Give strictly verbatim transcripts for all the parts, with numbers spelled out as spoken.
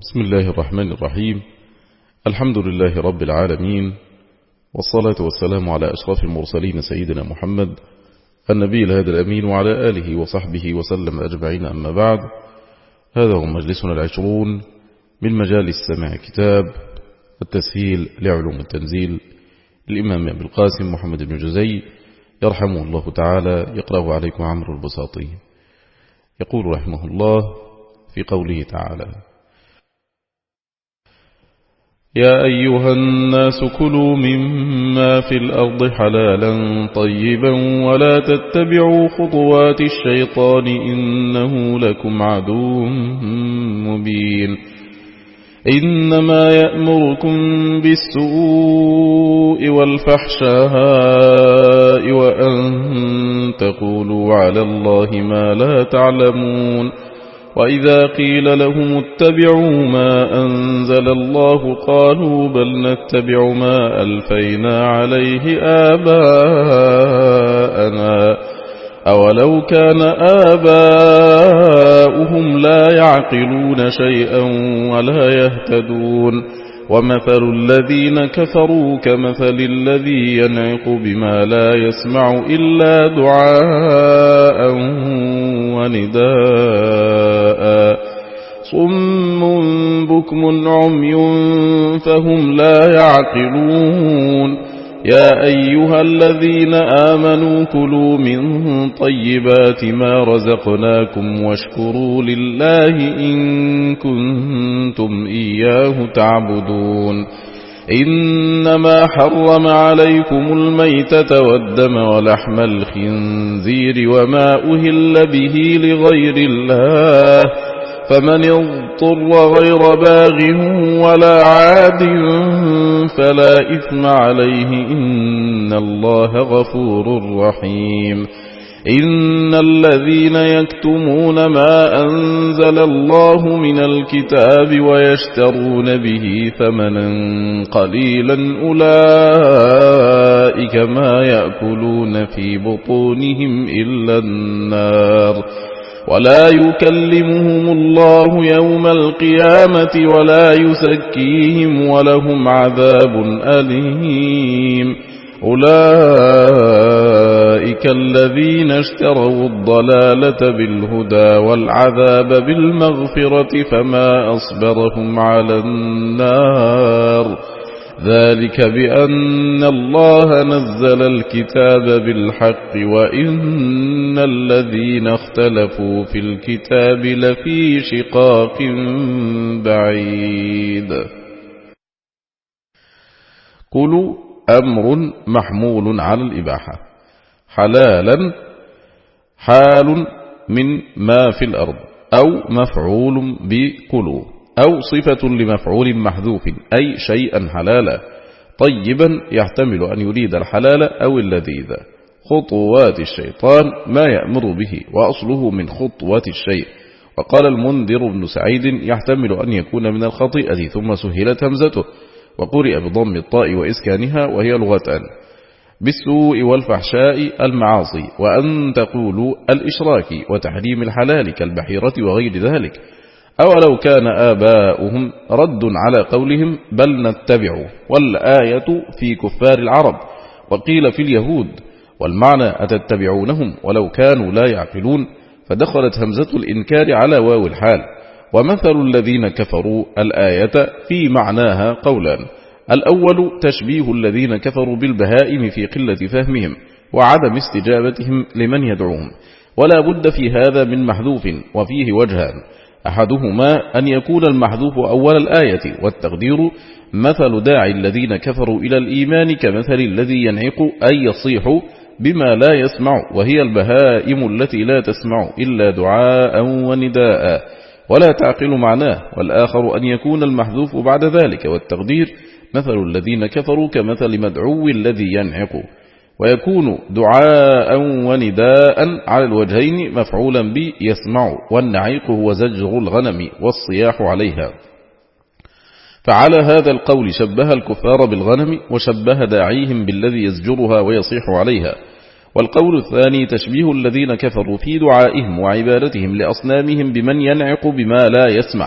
بسم الله الرحمن الرحيم. الحمد لله رب العالمين، والصلاة والسلام على أشرف المرسلين سيدنا محمد النبي الهادي الأمين وعلى آله وصحبه وسلم أجمعين، أما بعد. هذا هو مجلسنا العشرون من مجالس سماع كتاب التسهيل لعلوم التنزيل الإمام أبي القاسم محمد بن جزي يرحمه الله تعالى، يقرأه عليكم عمرو البساطي. يقول رحمه الله في قوله تعالى: يا أيها الناس كلوا مما في الأرض حلالا طيبا ولا تتبعوا خطوات الشيطان إنه لكم عدو مبين. إنما يأمركم بالسوء والفحشاء وأن تقولوا على الله ما لا تعلمون. وإذا قيل لهم اتبعوا ما أنزل الله قالوا بل نتبع ما ألفينا عليه آباءنا أولو كان آباؤهم لا يعقلون شيئا ولا يهتدون. ومثل الذين كفروا كمثل الذي ينعق بما لا يسمع إلا دعاء ونداء صم بكم عمي فهم لا يعقلون. يا أيها الذين آمنوا كلوا من طيبات ما رزقناكم واشكروا لله إن كنتم إياه تعبدون. إنما حرم عليكم الميتة والدم ولحم الخنزير وما أهل به لغير الله فمن اضطر غير باغ ولا عاد فلا إثم عليه إن الله غفور رحيم. إن الذين يكتمون ما أنزل الله من الكتاب ويشترون به ثمنا قليلا أولئك ما يأكلون في بطونهم إلا النار ولا يكلمهم الله يوم القيامة ولا يزكيهم ولهم عذاب أليم. أولئك الذين اشتروا الضلالة بالهدى والعذاب بالمغفرة فما أصبرهم على النار ذلك بأن الله نزل الكتاب بالحق وإن الذين اختلفوا في الكتاب لفي شقاق بعيد. كلوا أمر محمول على الإباحة، حلالا حال من ما في الأرض أو مفعول بكلوا أو صفة لمفعول محذوف أي شيئا حلالا. طيبا يحتمل أن يريد الحلال أو اللذيذ. خطوات الشيطان ما يأمر به وأصله من خطوة الشيء. وقال المنذر بن سعيد يحتمل أن يكون من الخطيئة ثم سهلت همزته وقرئ بضم الطاء وإسكانها وهي لغتان. بالسوء والفحشاء المعاصي وأن تقولوا الإشراك وتحريم الحلال كالبحيرة وغير ذلك. أولو كان آباؤهم رد على قولهم بل نتبع، والآية في كفار العرب وقيل في اليهود، والمعنى أتتبعونهم ولو كانوا لا يعقلون، فدخلت همزة الإنكار على واو الحال. ومثل الذين كفروا الآية في معناها قولان: الأول تشبيه الذين كفروا بالبهائم في قلة فهمهم وعدم استجابتهم لمن يدعوهم، ولا بد في هذا من محذوف وفيه وجهان: أحدهما أن يكون المحذوف أول الآية، والتقدير مثل داعي الذين كفروا إلى الإيمان كمثل الذي ينعق أي يصيح بما لا يسمع، وهي البهائم التي لا تسمع إلا دعاء ونداء ولا تعقل معناه. والآخر أن يكون المحذوف بعد ذلك، والتقدير مثل الذين كفروا كمثل مدعو الذي ينعق، ويكون دعاء ونداء على الوجهين مفعولا به يسمع، والنعيق هو زجر الغنم والصياح عليها. فعلى هذا القول شبه الكفار بالغنم وشبه داعيهم بالذي يزجرها ويصيح عليها. والقول الثاني تشبيه الذين كفروا في دعائهم وعبادتهم لأصنامهم بمن ينعق بما لا يسمع،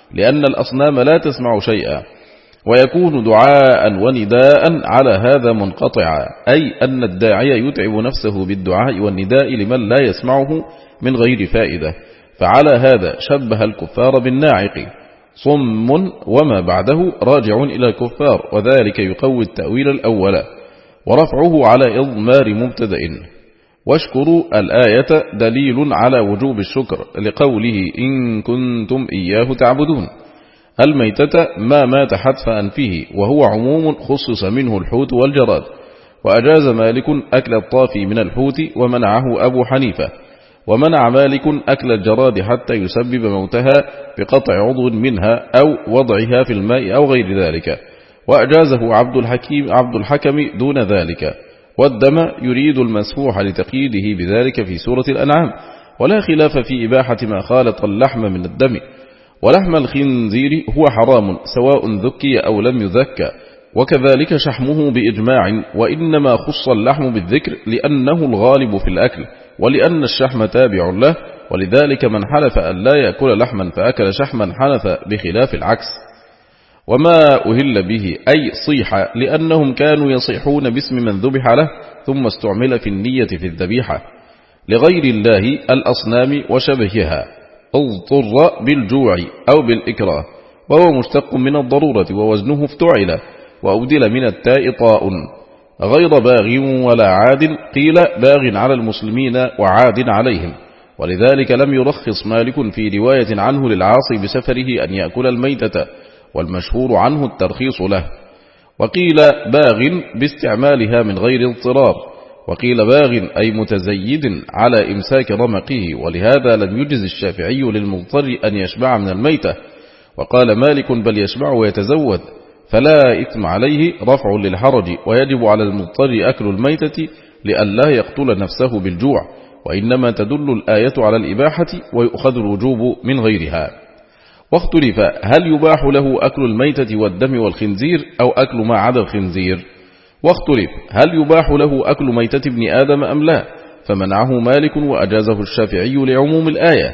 لأن الأصنام لا تسمع شيئا، ويكون دعاء ونداء على هذا منقطعا، أي أن الداعي يتعب نفسه بالدعاء والنداء لمن لا يسمعه من غير فائدة. فعلى هذا شبه الكفار بالناعق، صم وما بعده راجع إلى الكفار، وذلك يقوي التأويل الأول ورفعه على إضمار مبتدأ. واشكروا الآية دليل على وجوب الشكر لقوله إن كنتم إياه تعبدون. الميتة ما مات حتف أنفه، وهو عموم خصص منه الحوت والجراد، وأجاز مالك أكل الطافي من الحوت ومنعه أبو حنيفة، ومنع مالك أكل الجراد حتى يسبب موتها بقطع عضو منها أو وضعها في الماء أو غير ذلك، وأجازه عبد الحكيم عبد الحكم دون ذلك. والدم يريد المسفوح لتقييده بذلك في سورة الأنعام، ولا خلاف في إباحة ما خالط اللحم من الدم. ولحم الخنزير هو حرام سواء ذكي أو لم يذكى، وكذلك شحمه بإجماع، وإنما خص اللحم بالذكر لأنه الغالب في الأكل، ولأن الشحم تابع له، ولذلك من حلف أن لا يأكل لحما فأكل شحما حلف بخلاف العكس. وما أهل به أي صيح، لأنهم كانوا يصيحون باسم من ذبح له ثم استعمل في النية في الذبيحة لغير الله الأصنام وشبهها، اضطر بالجوع أو بالإكراه، وهو مشتق من الضرورة ووزنه افتعل، وأودل من التاء طاء، غير باغ ولا عاد، قيل باغ على المسلمين وعاد عليهم، ولذلك لم يرخص مالك في رواية عنه للعاصي بسفره أن يأكل الميتة، والمشهور عنه الترخيص له. وقيل باغ باستعمالها من غير اضطرار، وقيل باغ أي متزيد على إمساك رمقه، ولهذا لم يجز الشافعي للمضطر أن يشبع من الميتة، وقال مالك بل يشبع ويتزود، فلا إثم عليه رفع للحرج، ويجب على المضطر أكل الميتة لئلا يقتل نفسه بالجوع، وإنما تدل الآية على الإباحة ويؤخذ الوجوب من غيرها. واختلف هل يباح له أكل الميتة والدم والخنزير أو أكل ما عدا الخنزير، واختلف هل يباح له أكل ميتة ابن آدم أم لا، فمنعه مالك وأجازه الشافعي لعموم الآية.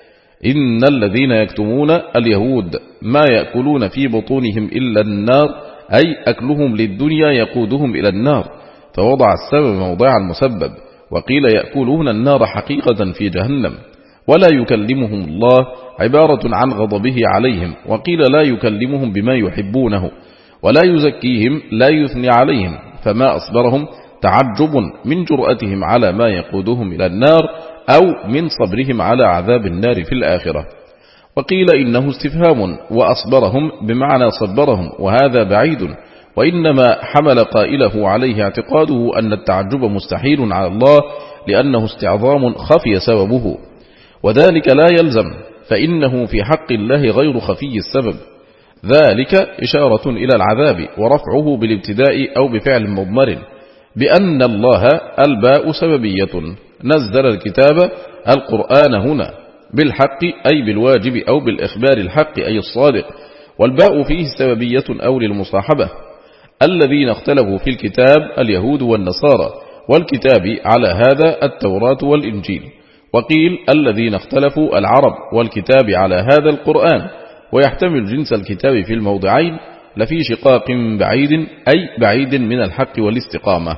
إن الذين يكتمون اليهود ما يأكلون في بطونهم إلا النار، أي أكلهم للدنيا يقودهم إلى النار، فوضع السبب موضع المسبب، وقيل يأكلون النار حقيقة في جهنم، ولا يكلمهم الله عبارة عن غضبه عليهم، وقيل لا يكلمهم بما يحبونه، ولا يزكيهم لا يثني عليهم، فما أصبرهم تعجب من جرأتهم على ما يقودهم إلى النار أو من صبرهم على عذاب النار في الآخرة. وقيل إنه استفهام وأصبرهم بمعنى صبرهم، وهذا بعيد، وإنما حمل قائله عليه اعتقاده أن التعجب مستحيل على الله لأنه استعظام خفي سببه، وذلك لا يلزم، فإنه في حق الله غير خفي السبب، ذلك إشارة إلى العذاب، ورفعه بالابتداء أو بفعل مضمر، بأن الله الباء سببية، نزل الكتاب القرآن هنا بالحق أي بالواجب أو بالإخبار الحق أي الصادق، والباء فيه سببية أو للمصاحبة. الذين اختلفوا في الكتاب اليهود والنصارى، والكتاب على هذا التوراة والإنجيل. وقيل الذين اختلفوا العرب، والكتاب على هذا القرآن، ويحتمل جنس الكتاب في الموضعين لفي شقاق بعيد أي بعيد من الحق والاستقامة.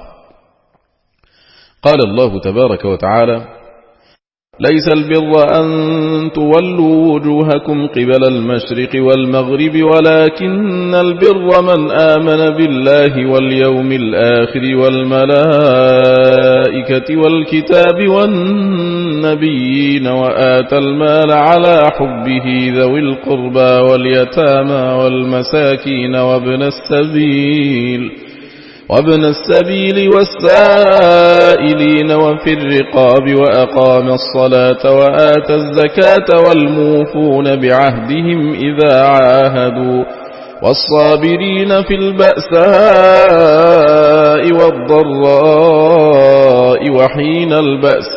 قال الله تبارك وتعالى: ليس البر أن تولوا وجوهكم قبل المشرق والمغرب، ولكن البر من آمن بالله واليوم الآخر والملائكة والكتاب والنبيين، وآتى المال على حبه ذوي القربى واليتامى والمساكين وابن السبيل وابن السبيل والسائلين وفي الرقاب، وأقام الصلاة وآتى الزكاة والموفون بعهدهم إذا عاهدوا، والصابرين في البأساء والضراء وحين البأس،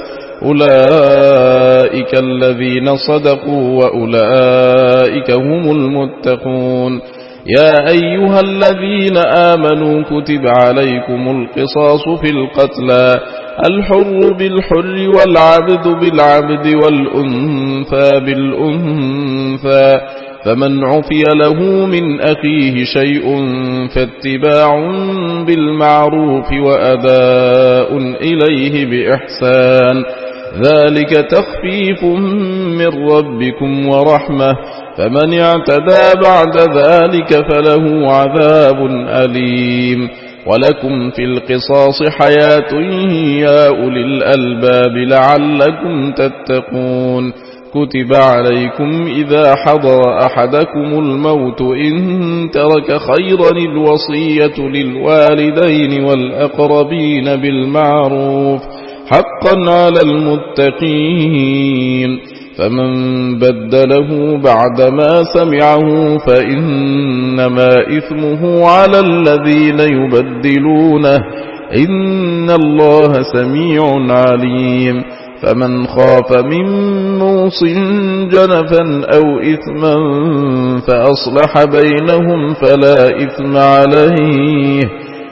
أولئك الذين صدقوا وأولئك هم المتقون. يا أيها الذين آمنوا كتب عليكم القصاص في القتلى، الحر بالحر والعبد بالعبد والأنثى بالأنثى فمن عفي له من أخيه شيء فاتباع بالمعروف وأداء إليه بإحسان ذلك تخفيف من ربكم ورحمة فمن اعتدى بعد ذلك فله عذاب أليم ولكم في القصاص حياة يا أولي الألباب لعلكم تتقون كتب عليكم إذا حضر أحدكم الموت إن ترك خيرا الوصية للوالدين والأقربين بالمعروف حقا على المتقين فمن بدله بعدما سمعه فإنما إثمه على الذين يبدلونه إن الله سميع عليم فمن خاف من موص جنفا أو إثما فأصلح بينهم فلا إثم عليه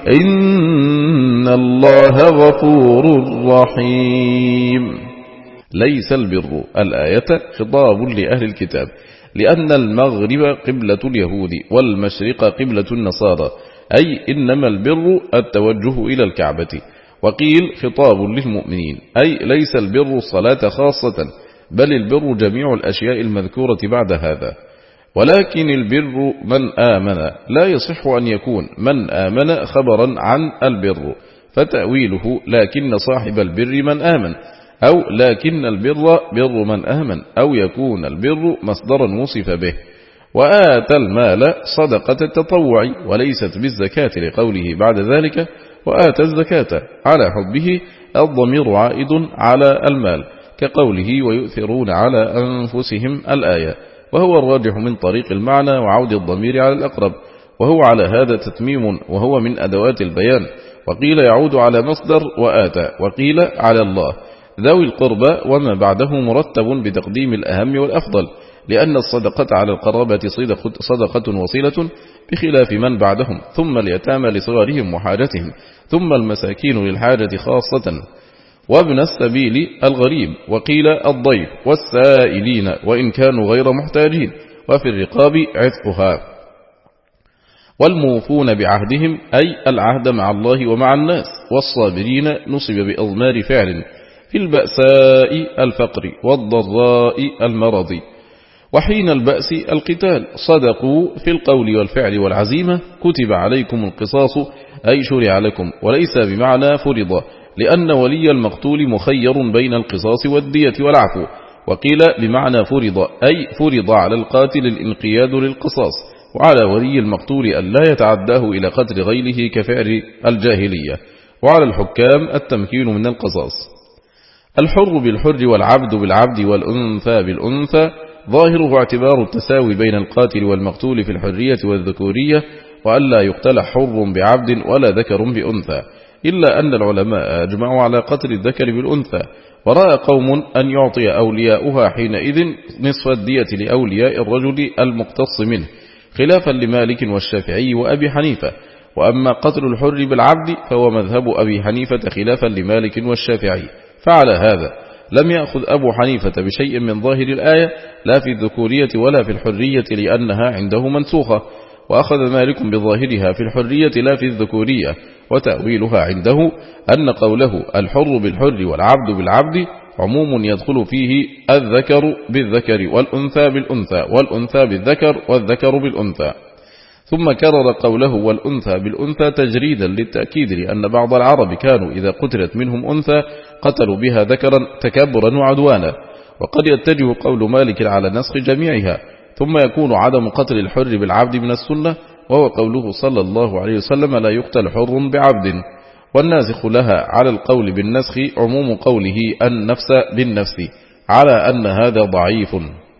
إن الله غفور رحيم. ليس البر الآية خطاب لأهل الكتاب لأن المغرب قبلة اليهود والمشرق قبلة النصارى أي إنما البر التوجه إلى الكعبة. وقيل خطاب للمؤمنين أي ليس البر الصلاة خاصة بل البر جميع الأشياء المذكورة بعد هذا. ولكن البر من آمن لا يصح أن يكون من آمن خبرا عن البر فتأويله لكن صاحب البر من آمن أو لكن البر بر من آمن أو يكون البر مصدرا وصف به. وآتى المال صدقة التطوع وليست بالزكاة لقوله بعد ذلك وآتى الزكاة على حبه الضمير عائد على المال كقوله ويؤثرون على أنفسهم الآية وهو الراجح من طريق المعنى وعود الضمير على الأقرب وهو على هذا تتميم وهو من أدوات البيان. وقيل يعود على مصدر وآتى وقيل على الله ذوي القربى وما بعده مرتب بتقديم الأهم والأفضل لأن الصدقة على القرابة صدقة وصيلة بخلاف من بعدهم ثم اليتامى لصغارهم وحاجتهم ثم المساكين للحاجة خاصة وابن السبيل الغريب وقيل الضيف والسائلين وإن كانوا غير محتاجين وفي الرقاب عتقها والموفون بعهدهم أي العهد مع الله ومع الناس والصابرين نصب بأضمار فعل في البأساء الفقر والضراء المرض وحين البأس القتال صدقوا في القول والفعل والعزيمة كتب عليكم القصاص أي شرع لكم وليس بمعنى فرض لأن ولي المقتول مخير بين القصاص والدية والعفو. وقيل بمعنى فرض أي فرض على القاتل الانقياد للقصاص وعلى ولي المقتول أن لا يتعداه إلى قتل غيره كفعل الجاهلية وعلى الحكام التمكين من القصاص. الحر بالحر والعبد بالعبد والأنثى بالأنثى ظاهره اعتبار التساوي بين القاتل والمقتول في الحرية والذكورية وألا يقتل حر بعبد ولا ذكر بأنثى إلا أن العلماء أجمعوا على قتل الذكر بالأنثى ورأى قوم أن يعطي أولياؤها حينئذ نصف الدية لأولياء الرجل المقتص منه خلافا لمالك والشافعي وأبي حنيفة. وأما قتل الحر بالعبد فهو مذهب أبي حنيفة خلافا لمالك والشافعي. فعلى هذا لم يأخذ أبو حنيفة بشيء من ظاهر الآية لا في الذكورية ولا في الحرية لأنها عنده منسوخة وأخذ مالك بظاهرها في الحرية لا في الذكورية وتأويلها عنده أن قوله الحر بالحر والعبد بالعبد عموم يدخل فيه الذكر بالذكر والأنثى بالأنثى والأنثى بالذكر والذكر بالأنثى. ثم كرر قوله والأنثى بالأنثى تجريدا للتأكيد لأن بعض العرب كانوا إذا قتلت منهم أنثى قتلوا بها ذكرا تكبرا وعدوانا وقد يتجه قول مالك على نسخ جميعها. ثم يكون عدم قتل الحر بالعبد من السنة وهو قوله صلى الله عليه وسلم لا يقتل حر بعبد والناسخ لها على القول بالنسخ عموم قوله النفس بالنفس على أن هذا ضعيف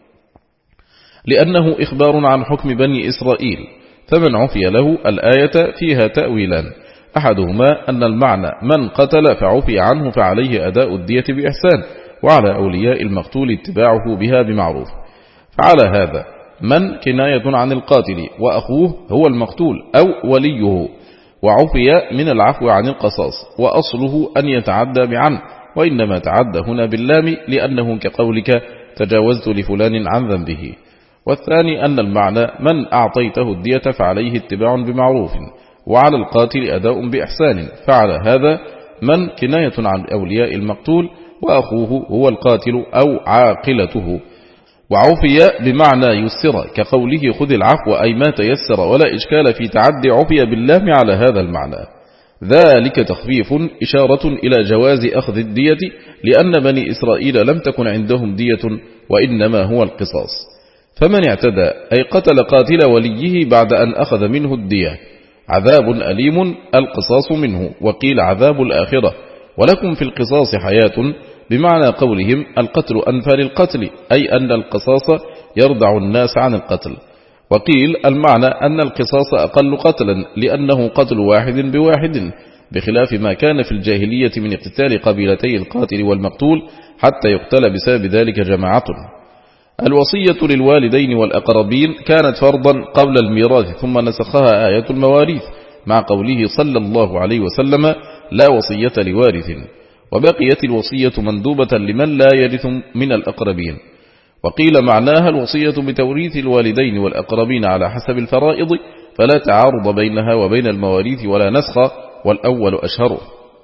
لأنه إخبار عن حكم بني إسرائيل. فمن عفي له الآية فيها تأويلان أحدهما أن المعنى من قتل فعفي عنه فعليه أداء الدية بإحسان وعلى أولياء المقتول اتباعه بها بمعروف. فعلى هذا من كناية عن القاتل وأخوه هو المقتول أو وليه وعفي من العفو عن القصاص وأصله أن يتعدى بعن وإنما تعدى هنا باللام لأنه كقولك تجاوزت لفلان عن ذنبه. والثاني أن المعنى من أعطيته الدية فعليه اتباع بمعروف، وعلى القاتل أداء بإحسان، فعلى هذا من كناية عن أولياء المقتول وأخوه هو القاتل أو عاقلته. وعفي بمعنى يسر كقوله خذ العفو، أي ما تيسر ولا إشكال في تعدي عفي باللام على هذا المعنى. ذلك تخفيف إشارة إلى جواز أخذ الدية، لأن بني إسرائيل لم تكن عندهم دية وإنما هو القصاص. فمن اعتدى أي قتل قاتل وليه بعد أن أخذ منه الدية عذاب أليم القصاص منه، وقيل عذاب الآخرة. ولكم في القصاص حياة، بمعنى قولهم القتل أنفى للقتل، أي أن القصاص يردع الناس عن القتل. وقيل المعنى أن القصاص أقل قتلا، لأنه قتل واحد بواحد، بخلاف ما كان في الجاهلية من اقتتال قبيلتي القاتل والمقتول حتى يقتل بسبب ذلك جماعة. الوصية للوالدين والأقربين كانت فرضا قبل الميراث، ثم نسخها آية المواريث مع قوله صلى الله عليه وسلم لا وصية لوارث، وبقيت الوصية مندوبة لمن لا يرث من الأقربين. وقيل معناها الوصية بتوريث الوالدين والأقربين على حسب الفرائض، فلا تعارض بينها وبين المواريث ولا نسخ، والأول أشهر.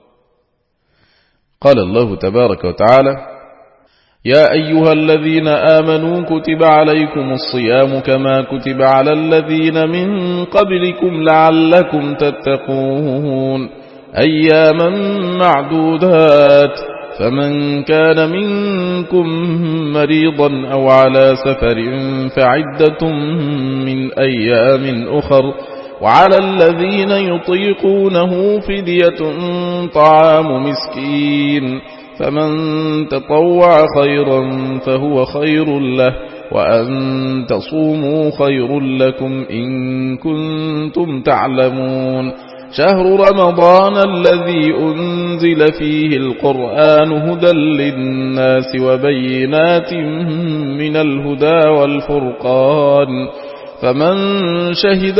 قال الله تبارك وتعالى يا أيها الذين آمنوا كتب عليكم الصيام كما كتب على الذين من قبلكم لعلكم تتقون أياما معدودات، فمن كان منكم مريضا أو على سفر فعدة من أيام أخر، وعلى الذين يطيقونه فدية طعام مسكين، فمن تطوع خيرا فهو خير له، وأن تصوموا خير لكم إن كنتم تعلمون. شهر رمضان الذي أنزل فيه القرآن هدى للناس وبينات من الهدى والفرقان، فمن شهد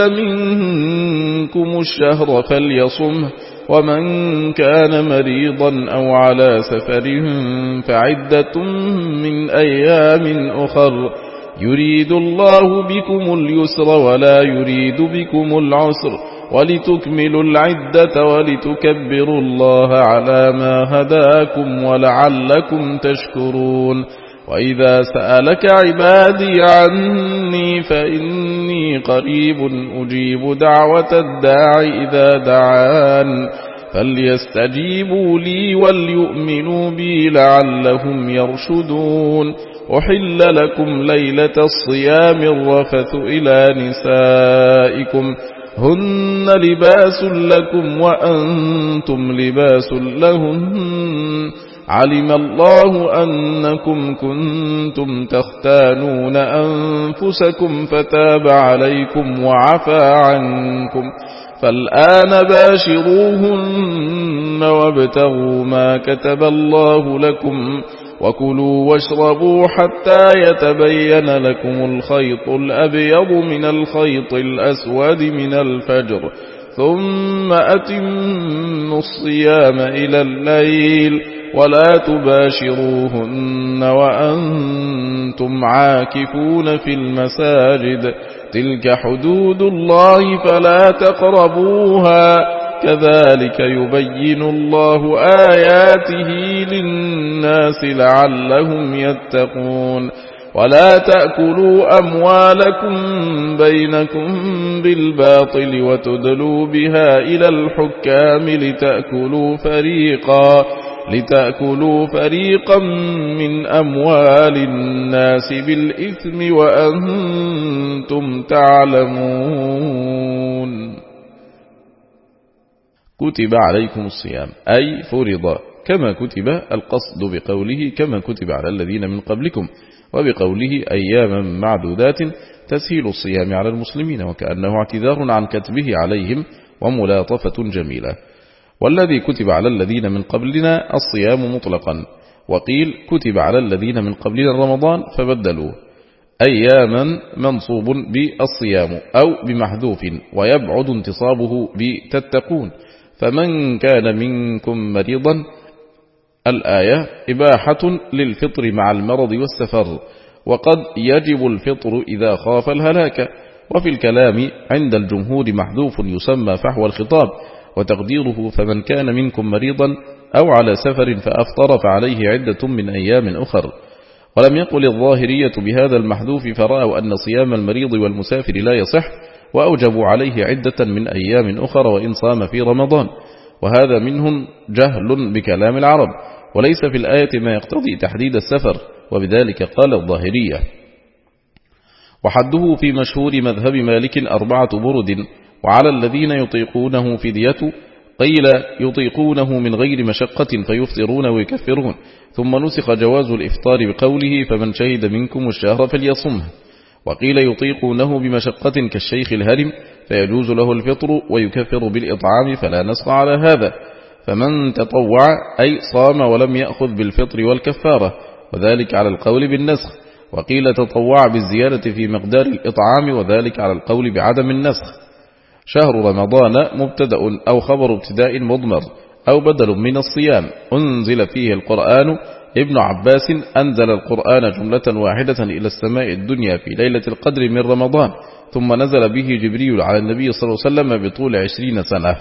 منكم الشهر فليصمه، ومن كان مريضا أو على سفر فعدة من أيام أخر، يريد الله بكم اليسر ولا يريد بكم العسر، ولتكملوا العدة ولتكبروا الله على ما هداكم ولعلكم تشكرون. وإذا سألك عبادي عني فإني قريب أجيب دعوة الداع إذا دعان، فليستجيبوا لي وليؤمنوا بي لعلهم يرشدون. أحل لكم ليلة الصيام الرفث إلى نسائكم هن لباس لكم وأنتم لباس لهن، علم الله أنكم كنتم تختانون أنفسكم فتاب عليكم وعفى عنكم، فالآن باشروهن وابتغوا ما كتب الله لكم، وكلوا واشربوا حتى يتبين لكم الخيط الأبيض من الخيط الأسود من الفجر، ثم أتموا الصيام إلى الليل، ولا تباشروهن وأنتم عاكفون في المساجد، تلك حدود الله فلا تقربوها، كذلك يبين الله آياته للناس لعلهم يتقون. ولا تأكلوا أموالكم بينكم بالباطل وتدلوا بها إلى الحكام لتأكلوا فريقا لتأكلوا فريقا من أموال الناس بالإثم وأنتم تعلمون. كتب عليكم الصيام أي فرض، كما كتب القصد بقوله كما كتب على الذين من قبلكم، وبقوله أياما معدودات تسهيل الصيام على المسلمين، وكأنه اعتذار عن كتبه عليهم وملاطفة جميلة. والذي كتب على الذين من قبلنا الصيام مطلقا، وقيل كتب على الذين من قبلنا رمضان فبدلوا أياما منصوب بالصيام أو بمحذوف، ويبعد انتصابه بتتقون. فمن كان منكم مريضا الآية إباحة للفطر مع المرض والسفر، وقد يجب الفطر إذا خاف الهلاك. وفي الكلام عند الجمهور محذوف يسمى فحوى الخطاب، وتقديره فمن كان منكم مريضا أو على سفر فأفطر فعليه عدة من أيام أخر. ولم يقل الظاهرية بهذا المحذوف فرأوا أن صيام المريض والمسافر لا يصح، وأوجبوا عليه عدة من أيام أخر وإن صام في رمضان، وهذا منهم جهل بكلام العرب، وليس في الآية ما يقتضي تحديد السفر، وبذلك قال الظاهرية. وحده في مشهور مذهب مالك أربعة برد، وعلى الذين يطيقونه فدية، قيل يطيقونه من غير مشقة فيفطرون ويكفرون، ثم نسخ جواز الإفطار بقوله فمن شهد منكم الشهر فليصمه، وقيل يطيقونه بمشقة كالشيخ الهرم فيجوز له الفطر ويكفر بالإطعام فلا نسخ على هذا. فمن تطوع أي صام ولم يأخذ بالفطر والكفارة، وذلك على القول بالنسخ. وقيل تطوع بالزيادة في مقدار الإطعام، وذلك على القول بعدم النسخ. شهر رمضان مبتدأ أو خبر ابتداء مضمر أو بدل من الصيام أنزل فيه القرآن. ابن عباس أنزل القرآن جملة واحدة إلى السماء الدنيا في ليلة القدر من رمضان، ثم نزل به جبريل على النبي صلى الله عليه وسلم بطول عشرين سنة.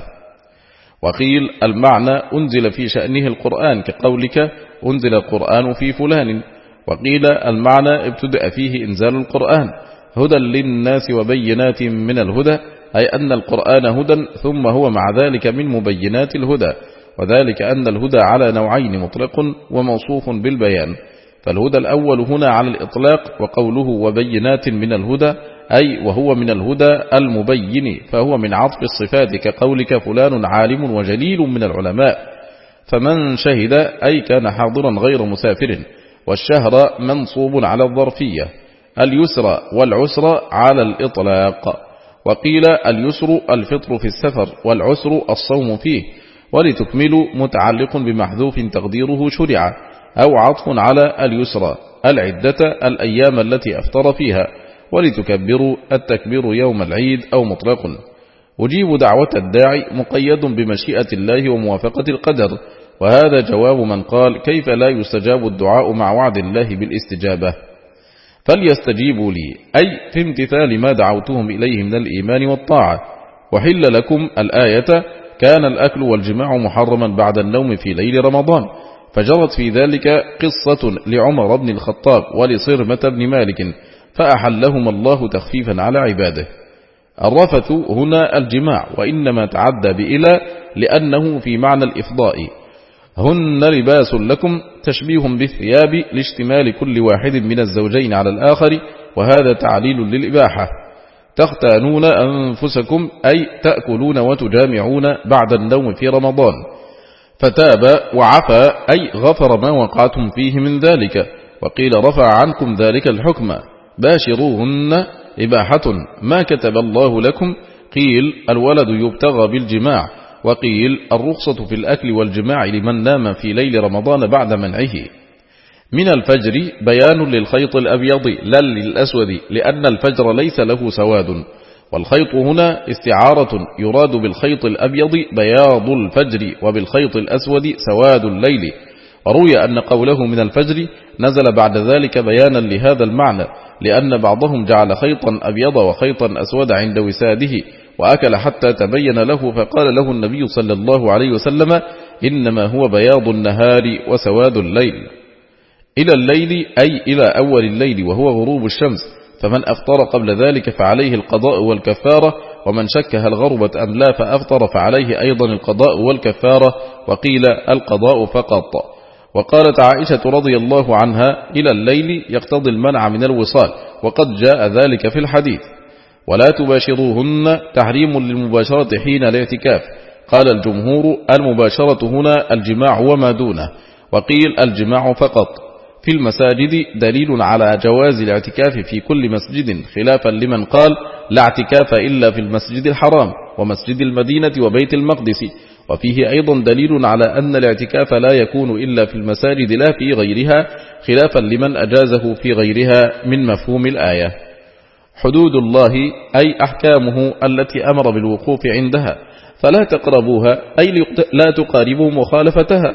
وقيل المعنى أنزل في شأنه القرآن كقولك أنزل القرآن في فلان. وقيل المعنى ابتدأ فيه إنزال القرآن هدى للناس وبينات من الهدى، أي أن القرآن هدى ثم هو مع ذلك من مبينات الهدى، وذلك أن الهدى على نوعين مطلق وموصوف بالبيان. فالهدى الأول هنا على الإطلاق، وقوله وبينات من الهدى أي وهو من الهدى المبين، فهو من عطف الصفات كقولك فلان عالم وجليل من العلماء. فمن شهد أي كان حاضرا غير مسافر، والشهر منصوب على الظرفية، اليسر والعسر على الإطلاق. وقيل اليسر الفطر في السفر، والعسر الصوم فيه، ولتكملوا متعلق بمحذوف تقديره شرع، أو عطف على اليسر العدة الأيام التي أفطر فيها، ولتكبروا التكبير يوم العيد أو مطلق. أجيب دعوة الداعي مقيد بمشيئة الله وموافقة القدر، وهذا جواب من قال كيف لا يستجاب الدعاء مع وعد الله بالاستجابة. فليستجيبوا لي أي في امتثال ما دعوتهم إليه من الإيمان والطاعة. وحل لكم الآية كان الأكل والجماع محرما بعد النوم في ليل رمضان، فجرت في ذلك قصة لعمر بن الخطاب ولصرمة بن مالك فأحلهم الله تخفيفا على عباده. الرفث هنا الجماع، وإنما تعدى بإلى لأنه في معنى الإفضاء. هن لباس لكم تشبيه بالثياب لاشتمال كل واحد من الزوجين على الآخر، وهذا تعليل للإباحة. تختانون أنفسكم أي تأكلون وتجامعون بعد النوم في رمضان. فتاب وعفى أي غفر ما وقعتم فيه من ذلك، وقيل رفع عنكم ذلك الحكم. باشروهن إباحة ما كتب الله لكم، قيل الولد يبتغى بالجماع، وقيل الرخصة في الأكل والجماع لمن نام في ليل رمضان بعد منعه. من الفجر بيان للخيط الأبيض لا للأسود، لأن الفجر ليس له سواد، والخيط هنا استعارة يراد بالخيط الأبيض بياض الفجر، وبالخيط الأسود سواد الليل. وروي أن قوله من الفجر نزل بعد ذلك بيانا لهذا المعنى، لأن بعضهم جعل خيطا أبيض وخيطا أسود عند وساده وأكل حتى تبين له، فقال له النبي صلى الله عليه وسلم إنما هو بياض النهار وسواد الليل. إلى الليل أي إلى أول الليل وهو غروب الشمس، فمن أفطر قبل ذلك فعليه القضاء والكفارة، ومن شك هل غربت أم لا فأفطر فعليه أيضا القضاء والكفارة، وقيل القضاء فقط. وقالت عائشة رضي الله عنها إلى الليل يقتضي المنع من الوصال، وقد جاء ذلك في الحديث. ولا تباشروهن تحريم للمباشرة حين الاعتكاف. قال الجمهور المباشرة هنا الجماع وما دونه، وقيل الجماع فقط. في المساجد دليل على جواز الاعتكاف في كل مسجد، خلافا لمن قال لا اعتكاف إلا في المسجد الحرام ومسجد المدينة وبيت المقدس. وفيه أيضا دليل على أن الاعتكاف لا يكون إلا في المساجد لا في غيرها، خلافا لمن أجازه في غيرها من مفهوم الآية. حدود الله أي أحكامه التي أمر بالوقوف عندها، فلا تقربوها أي لا تقاربوا مخالفتها.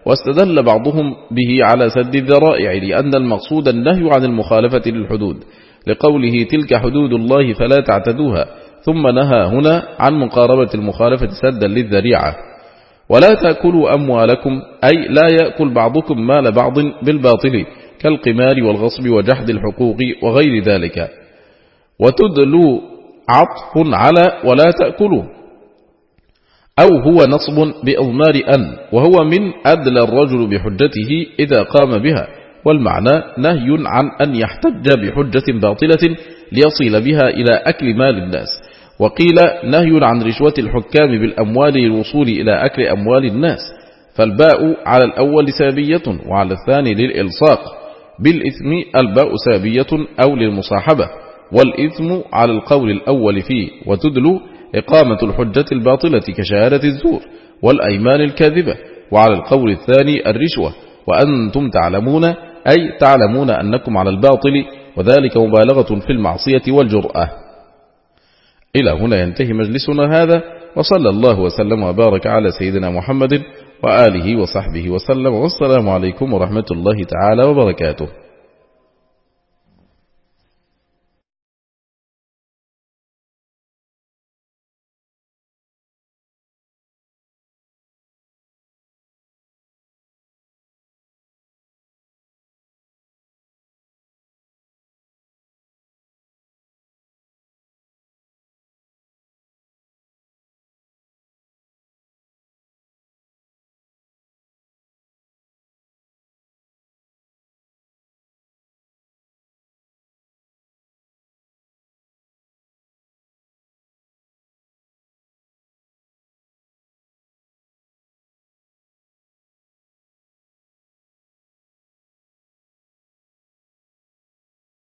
واستدل بعضهم به على سد الذرائع، لأن المقصود النهي عن المخالفة للحدود، لقوله تلك حدود الله فلا تعتدوها، ثم نهى هنا عن مقاربة المخالفة سدا للذريعة. ولا تأكلوا أموالكم، أي لا يأكل بعضكم مال بعض بالباطل كالقمار والغصب وجحد الحقوق وغير ذلك. وتدلوا عطف على ولا تأكلوا، أو هو نصب بإضمار أن، وهو من أدلى الرجل بحجته إذا قام بها، والمعنى نهي عن أن يحتج بحجة باطلة ليصل بها إلى أكل مال الناس. وقيل نهي عن رشوة الحكام بالأموال للوصول إلى أكل أموال الناس، فالباء على الأول سابية وعلى الثاني للإلصاق، بالإثم الباء سابية أو للمصاحبة، والإثم على القول الأول فيه. وتدلو إقامة الحجة الباطلة كشهادة الزور والأيمان الكاذبة، وعلى القول الثاني الرشوة. وأنتم تعلمون، أي تعلمون أنكم على الباطل، وذلك مبالغة في المعصية والجرأة. إلى هنا ينتهي مجلسنا هذا، وصلى الله وسلم وبارك على سيدنا محمد وآله وصحبه وسلم، والسلام عليكم ورحمة الله تعالى وبركاته.